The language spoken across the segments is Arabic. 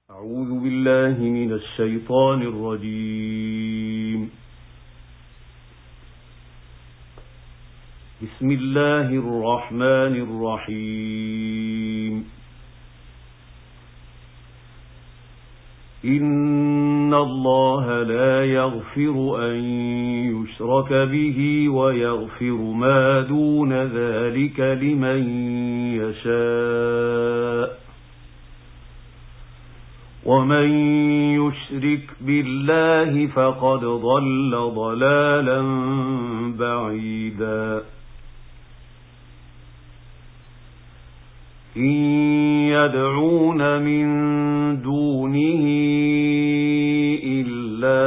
أعوذ بالله من الشيطان الرجيم. بسم الله الرحمن الرحيم. إن الله لا يغفر أن يشرك به ويغفر ما دون ذلك لمن يشاء، ومن يشرك بالله فقد ضل ضلالا بعيدا. إن يدعون من دونه إلا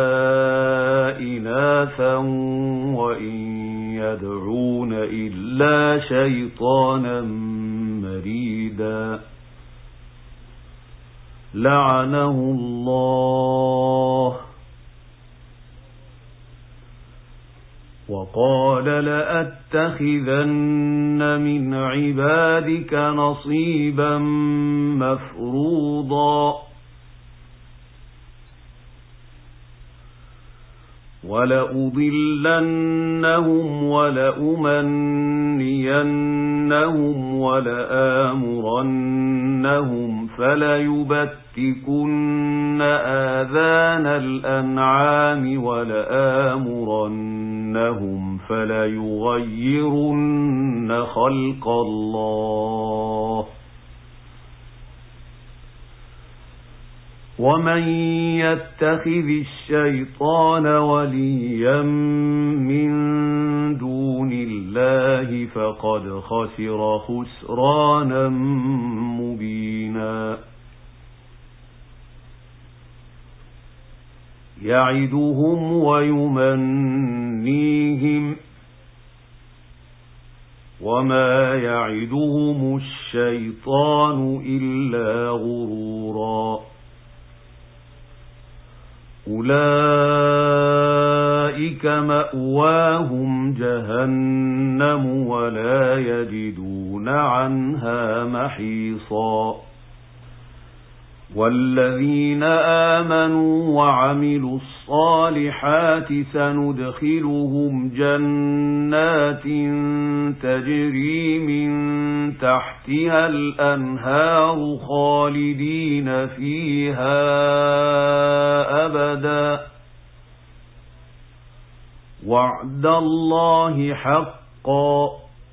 إناثا وإن يدعون إلا شيطانا مريدا لعنه الله وقال لأتخذن من عبادك نصيبا مفروضا ولأضلنهم ولأمنينهم ولآمرنهم فليبتكن آذان الأنعام ولآمرنهم فليغيرن خلق الله. ومن يتخذ الشيطان وليا من دون الله فقد خسر خسرانا مبينا. يعدهم ويمنيهم وما يعدهم الشيطان إلا غرورا. أولئك مأواهم جهنم ولا يجدون عنها محيصا. والذين آمنوا وعملوا الصالحات سندخلهم جنات تجري من تحتها الأنهار خالدين فيها أبدا وعد الله حقا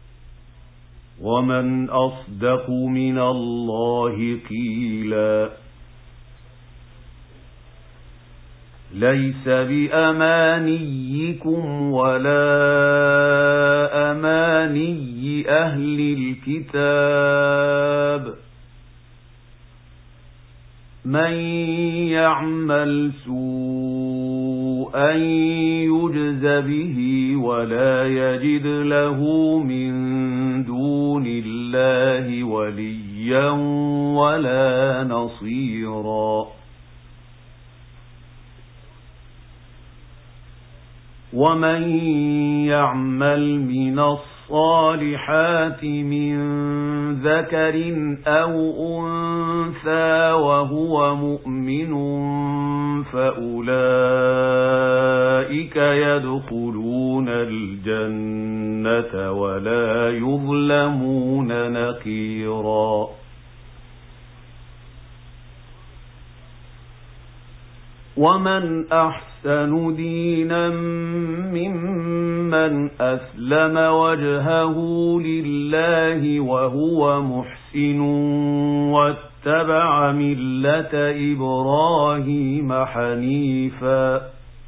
ومن أصدق من الله قيلا. ليس بأمانيكم ولا أماني أهل الكتاب من يعمل سوءا يجز به ولا يجد له من دون الله وليا ولا نصيرا. ومن يعمل من الصالحات من ذكر أو أنثى وهو مؤمن فأولئك يدخلون الجنة ولا يظلمون نقيرا. ومن أحسن دينا ممن أسلم وجهه لله وهو محسن واتبع ملة إبراهيم حنيفا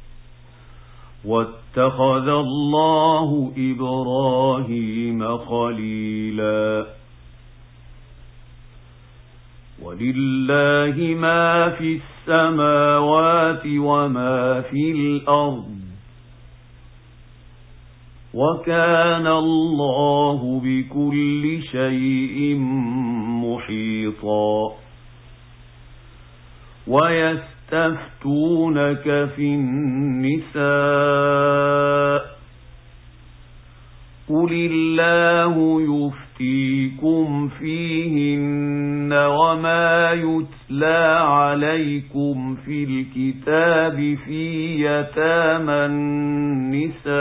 واتخذ الله إبراهيم خليلا. ولله ما في السماوات وما في الأرض وكان الله بكل شيء محيطا. ويستفتونك في النساء قل الله يُفْتِيكُمْ فِيهِنَّ وَمَا يُتْلَى عَلَيْكُمْ فِي الْكِتَابِ فِي يَتَامَى النِّسَاءِ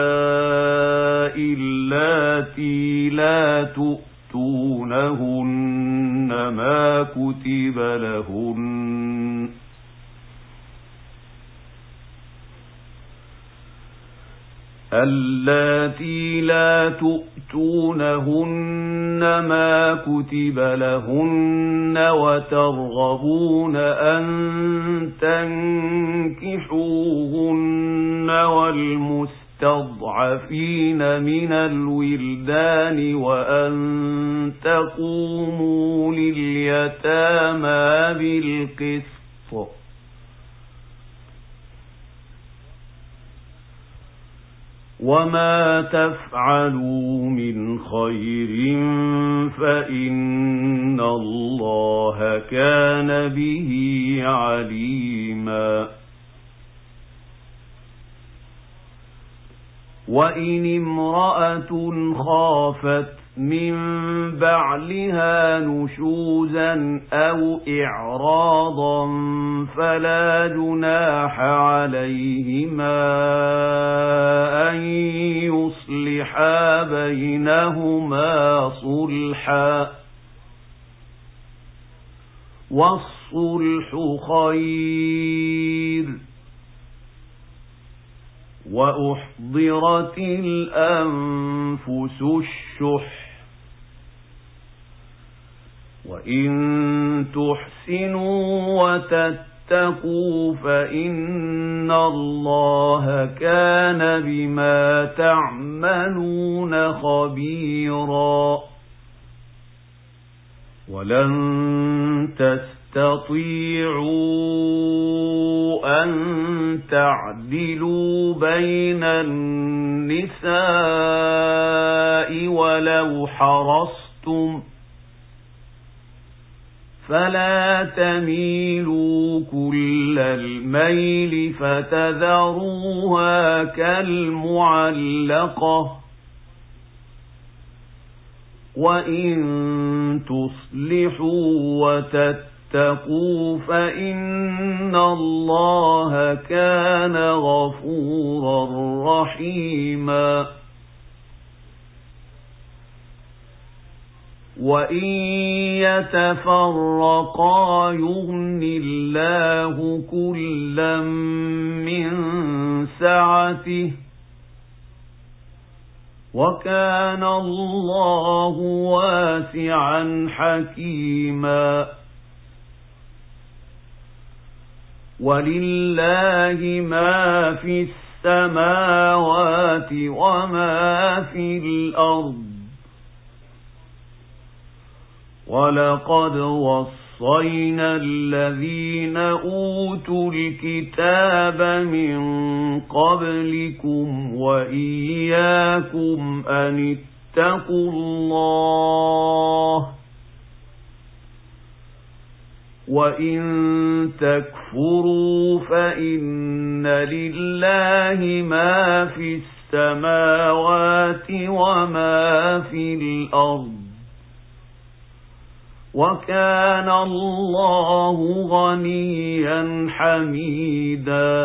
اللَّاتِي لَا تُؤْتُونَهُنَّ ما كُتِبَ لَهُنَّ اللاتي لا تؤتونهن ما كتب لهن وترغبون أن تنكحوهن والمستضعفين من الولدان وأن تقوموا لليتامى بالقسط وما تفعلوا من خير فإن الله كان به عليما وإن امرأة خافت من بعلها نشوزا أو إعراضا فلا جناح عليهما أن يصلحا بينهما صلحا والصلح خير وأحضرت الأنفس الشح وإن تحسنوا وتتقوا فإن الله كان بما تعملون خبيرا ولن تستطيعوا أن تعدلوا بين النساء ولو حرصتم فلا تميلوا كل الميل فتذروها كالمعلقة وإن تصلحوا وتتقوا فإن الله كان غفورا رحيما وإن يتفرقا يغن الله كلا من سعته وكان الله واسعا حكيما ولله ما في السماوات وما في الأرض ولقد وصينا الذين أوتوا الكتاب من قبلكم وإياكم أن اتقوا الله وإن تكفروا فإن لله ما في السماوات وما في الأرض وكان الله غنيا حميدا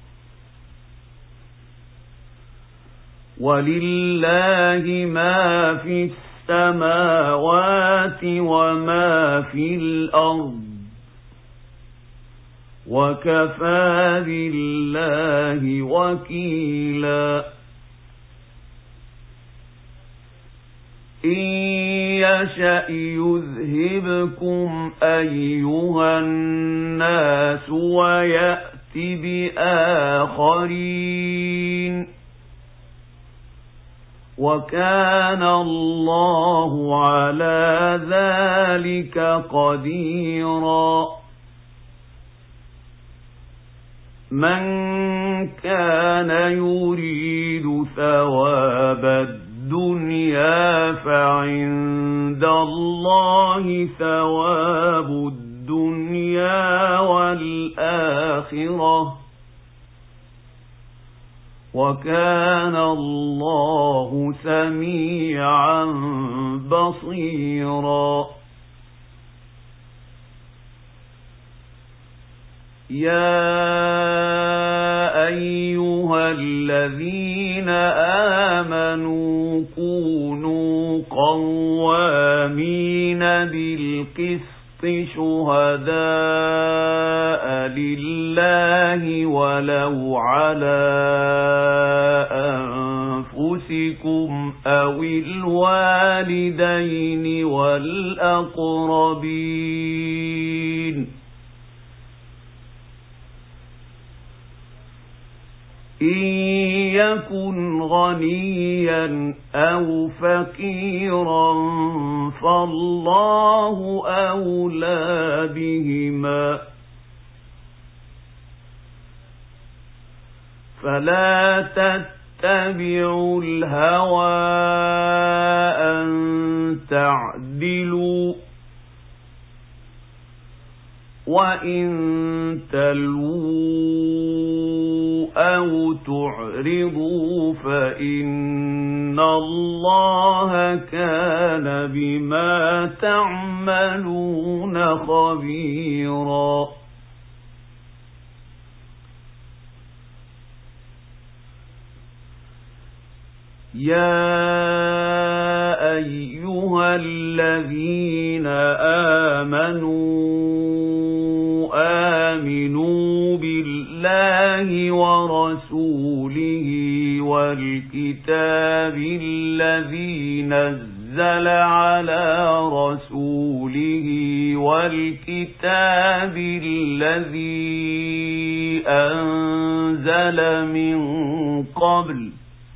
ولله ما في السماوات وما في الأرض وكفى بالله وكيلا إن يشأ يذهبكم أيها الناس ويأت بآخرين وكان الله على ذلك قديرا من كان يريد ثواب الدنيا فعند الله ثواب الدنيا والآخرة وكان الله سميعا بصيرا يا أيها الذين آمنوا كونوا قوامين بالقسط شهداء لله ولو على أنفسكم أو الوالدين والأقربين إن يكن غنيا أو فقيرا فالله أولى بهما فلا تتبعوا الهوى أن تعدلوا وإن تلووا أو تعرضوا فإن الله كان بما تعملون خبيرا يا أيها الذين آمنوا بالله ورسوله والكتاب الذي نزل على رسوله والكتاب الذي أنزل من قبل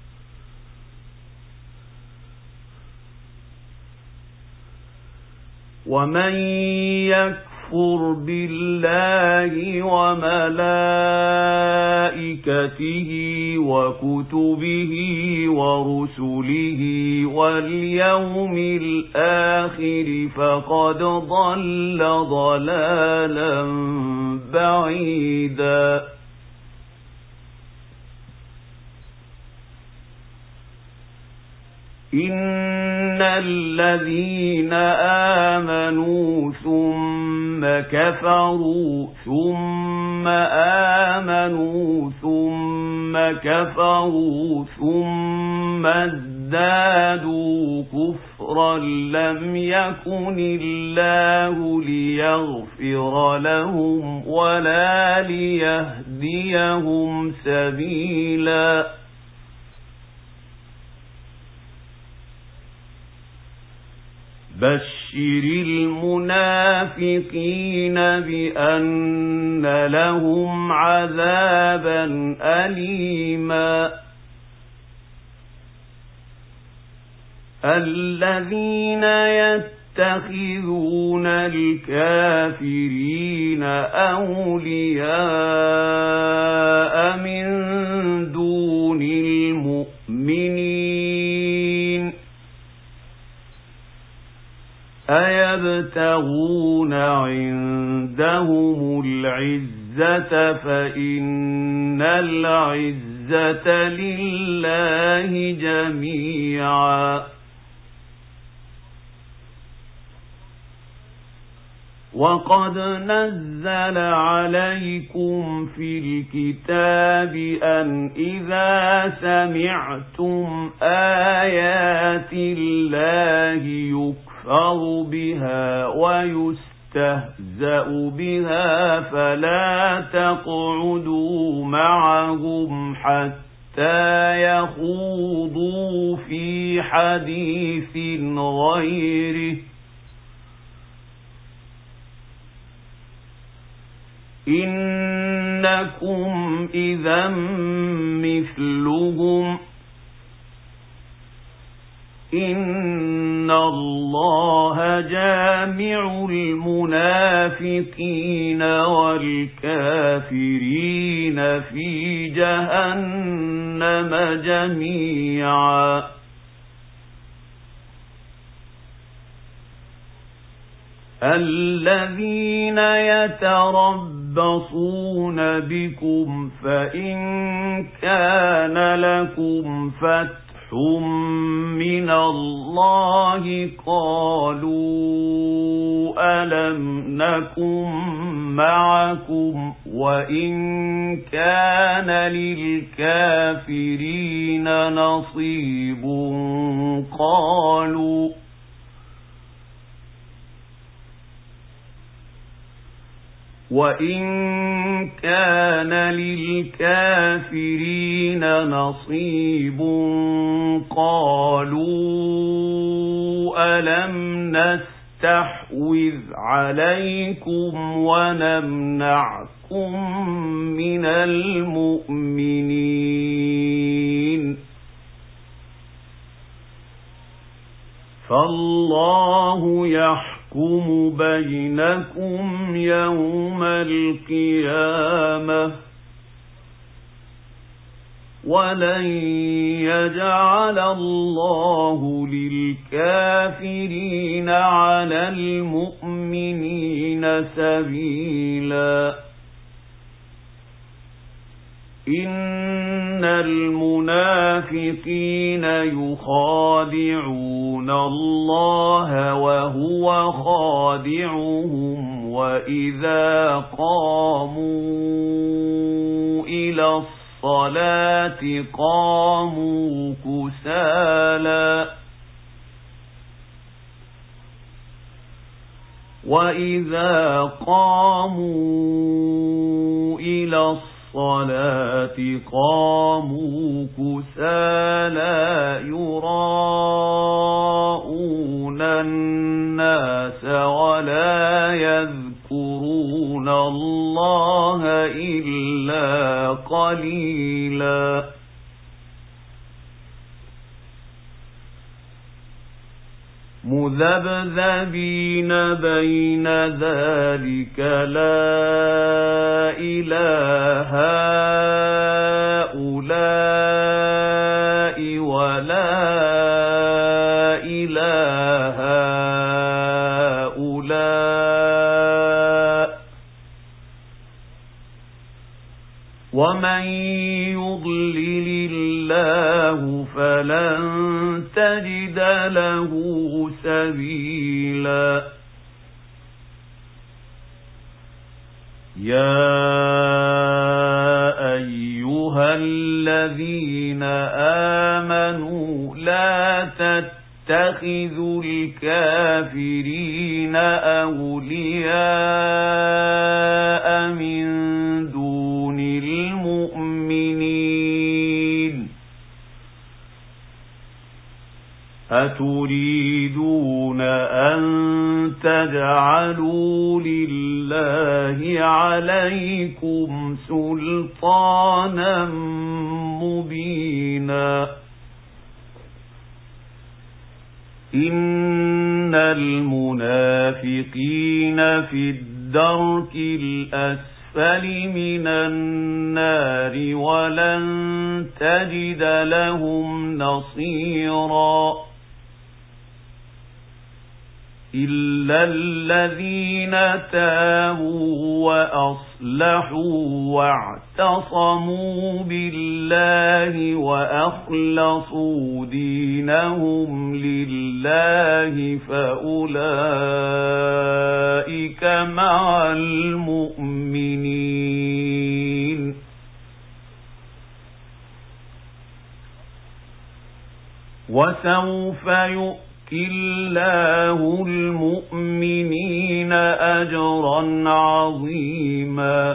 ومن يكفر بالله وملائكته وكتبه ورسله واليوم الآخر فقد ضل ضلالا بعيدا إن الذين آمنوا ثم كفروا ثم آمنوا ثم كفروا ثم ازدادوا كفرا لم يكن الله ليغفر لهم ولا ليهديهم سبيلا بشر المنافقين بأن لهم عذابا أليما الذين يتخذون الكافرين أولياء من دون المؤمنين أيبتغون عندهم العزة فإن العزة لله جميعا وقد نزل عليكم في الكتاب أن إذا سمعتم آيات الله يكفر بها ويستهزأ بها فلا تقعدوا معهم حتى يخوضوا في حديث غيره إنكم إذا مثلهم إن الله جامع المنافقين والكافرين في جهنم جميعا الذين يتربصون بكم فإن كان لكم فتح من الله قالوا ألم نكن معكم وإن كان للكافرين نصيب قالوا ألم نستحوذ عليكم ونمنعكم من المؤمنين فالله يحكم بينكم يوم القيامة ولن يجعل الله للكافرين على المؤمنين سبيلا إن المنافقين يخادعون الله وهو خادعهم وإذا قاموا إلى الصلاة قاموا كسالى وإذا قاموا إلى الصلاة قاموا كسالى يراءون الناس ولا يذكرون الله إلا قليلا مذبذبين بين ذلك لا إله هؤلاء ولا إله هؤلاء ومن يضلل الله فلن تجد له سبيلا يا أيها الذين آمنوا لا تتخذوا الكافرين أولياء من دون المؤمنين أتريدون أن تجعلوا لله عليكم سلطانا مبينا إن المنافقين في الدرك الأسفل من النار ولن تجد لهم نصيرا إلا الذين تابوا وأصلحوا واعتصموا بالله وأخلصوا دينهم لله فأولئك مع المؤمنين وسوف يؤتي الله المؤمنين أجرا عظيما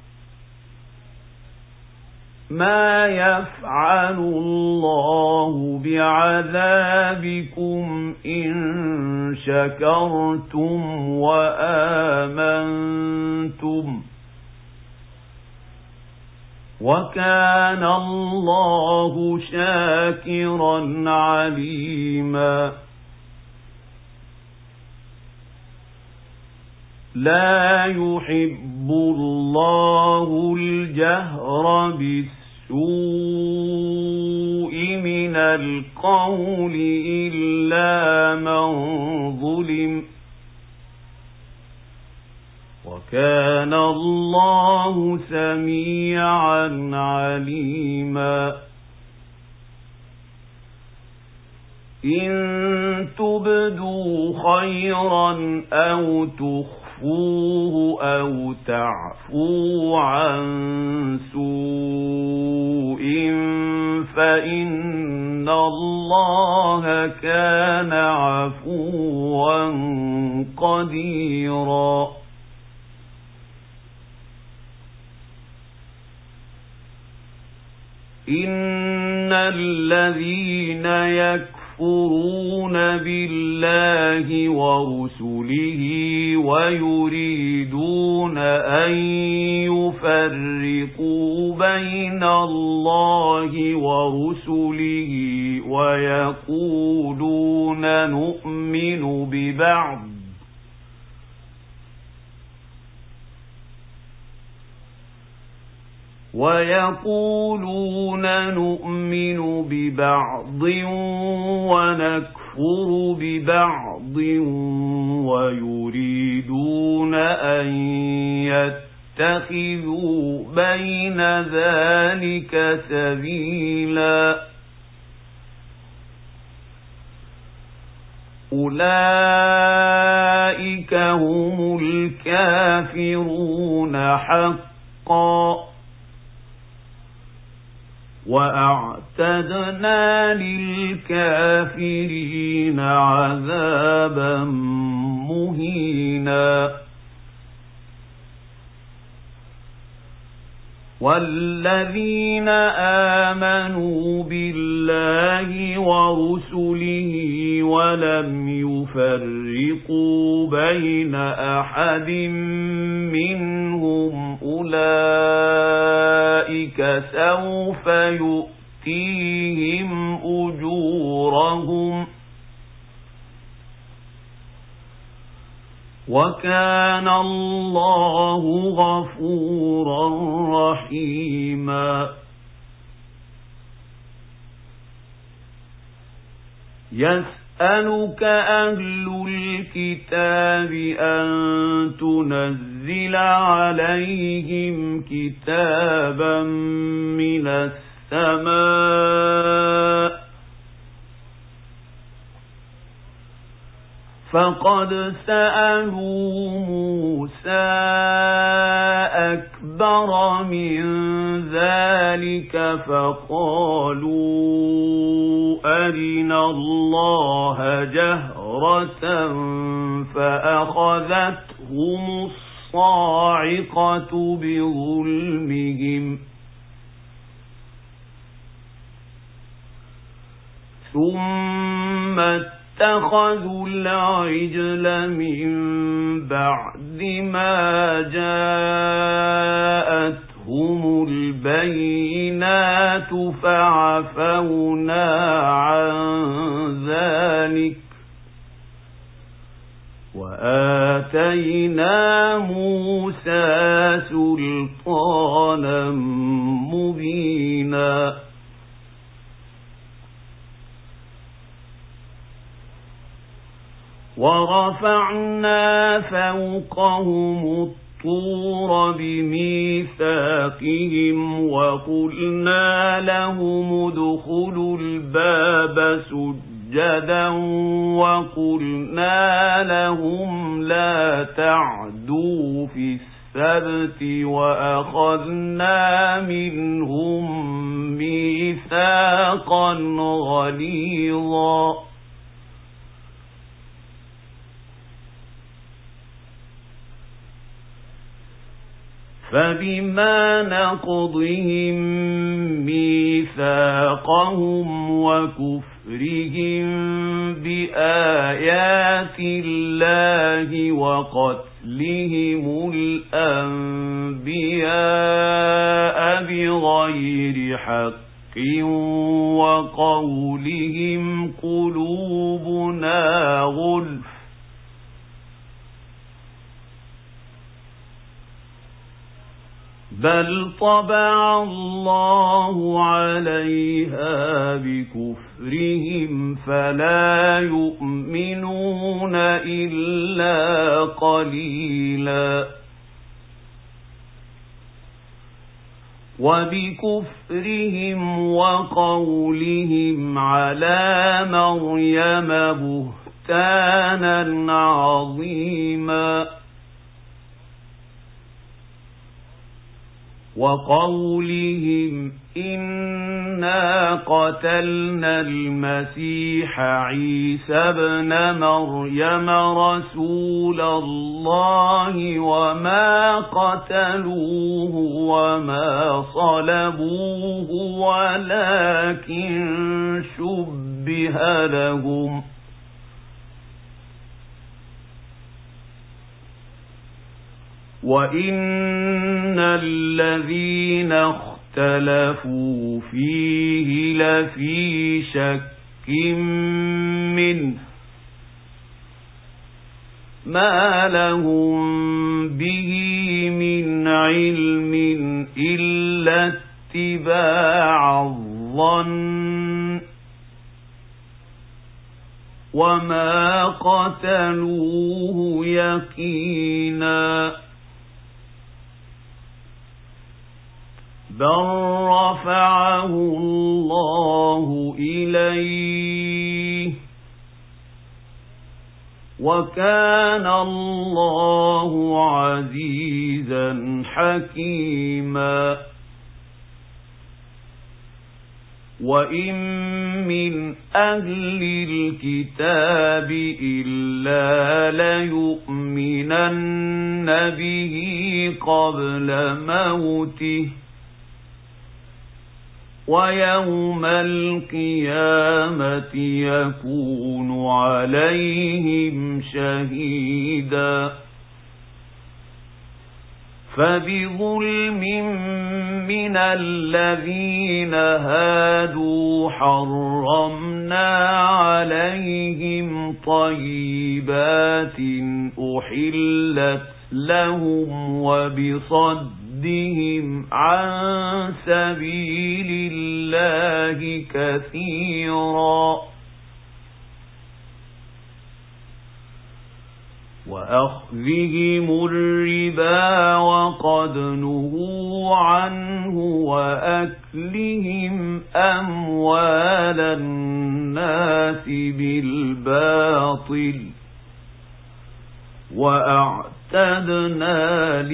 ما يفعل الله بعذابكم إن شكرتم وآمنتم وكان الله شاكرا عليما لا يحب الله الجهر بالسوء من القول إلا من ظلم وكان الله سميعا عليما إن تبدوا خيرا أو تخفوه أو تعفوا عن سوء فإن الله كان عفوا قديرا إن الذين يكفرون بالله ورسله ويريدون أن يفرقوا بين الله ورسله ويقولون نؤمن ببعض ونكفر ببعض ويريدون أن يتخذوا بين ذلك سبيلا أولئك هم الكافرون حقا وأعتدنا للكافرين عذابا مهينا والذين آمنوا بالله ورسله ولم يفرقوا بين أحد منهم أولئك سوف يؤتيهم أجورهم وكان الله غفورا رحيما يسألك أهل الكتاب أن تنزل عليهم كتابا من السماء فقد سألوا موسى أكبر من ذلك فقالوا أرنا الله جهرة فأخذتهم الصاعقة بظلمهم ثم اتخذوا العجل من بعد ما جاءتهم البينات فعفونا عن ذلك وآتينا موسى سلطانا مبينا ورفعنا فوقهم الطور بميثاقهم وقلنا لهم ادخلوا الباب سجدا وقلنا لهم لا تعدوا في السبت وأخذنا منهم ميثاقا غليظا فبما نقضهم ميثاقهم وكفرهم بآيات الله وقتلهم الأنبياء بغير حق وقولهم قلوبنا غلف بل طبع الله عليها بكفرهم فلا يؤمنون إلا قليلا وبكفرهم وقولهم على مريم بهتانا عظيما وقولهم إنا قتلنا المسيح عيسى ابن مريم رسول الله وما قتلوه وما صلبوه ولكن شبه لهم وإن الذين اختلفوا فيه لفي شك منه ما لهم به من علم إلا اتباع الظن وما قتلوه يقينا بل رفعه الله إليه وكان الله عزيزا حكيما وإن من أهل الكتاب إلا ليؤمنن به قبل موته ويوم القيامة يكون عليهم شهيدا فبظلم من الذين هادوا حرمنا عليهم طيبات أحلت لهم وبصدهم عن سبيل الله كثيرا وأخذهم الربا وقد نهوا عنه وأكلهم أموال الناس بالباطل وأعتدنا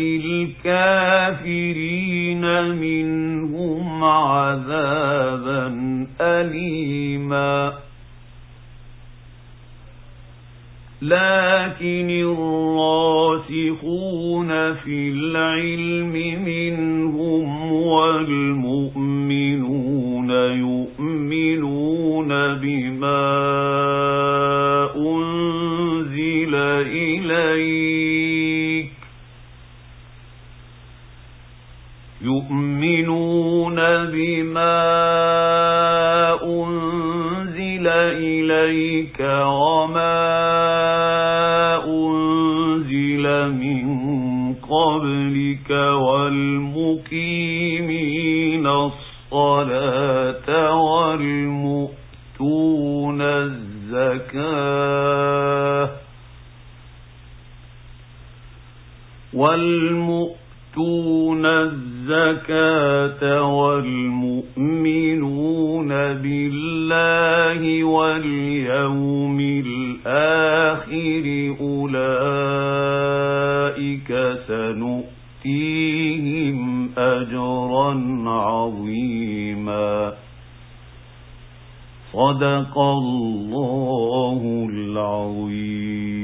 للكافرين منهم عذابا أليما لكن الراسخون في العلم منهم والمؤمنون يؤمنون بما أنزل إليك وما أنزل من قبلك والمقيمين الصلاة والمؤتون الزكاة والمؤمنون بالله واليوم الآخر أولئك سنؤتيهم أجرا عظيما صدق الله العظيم.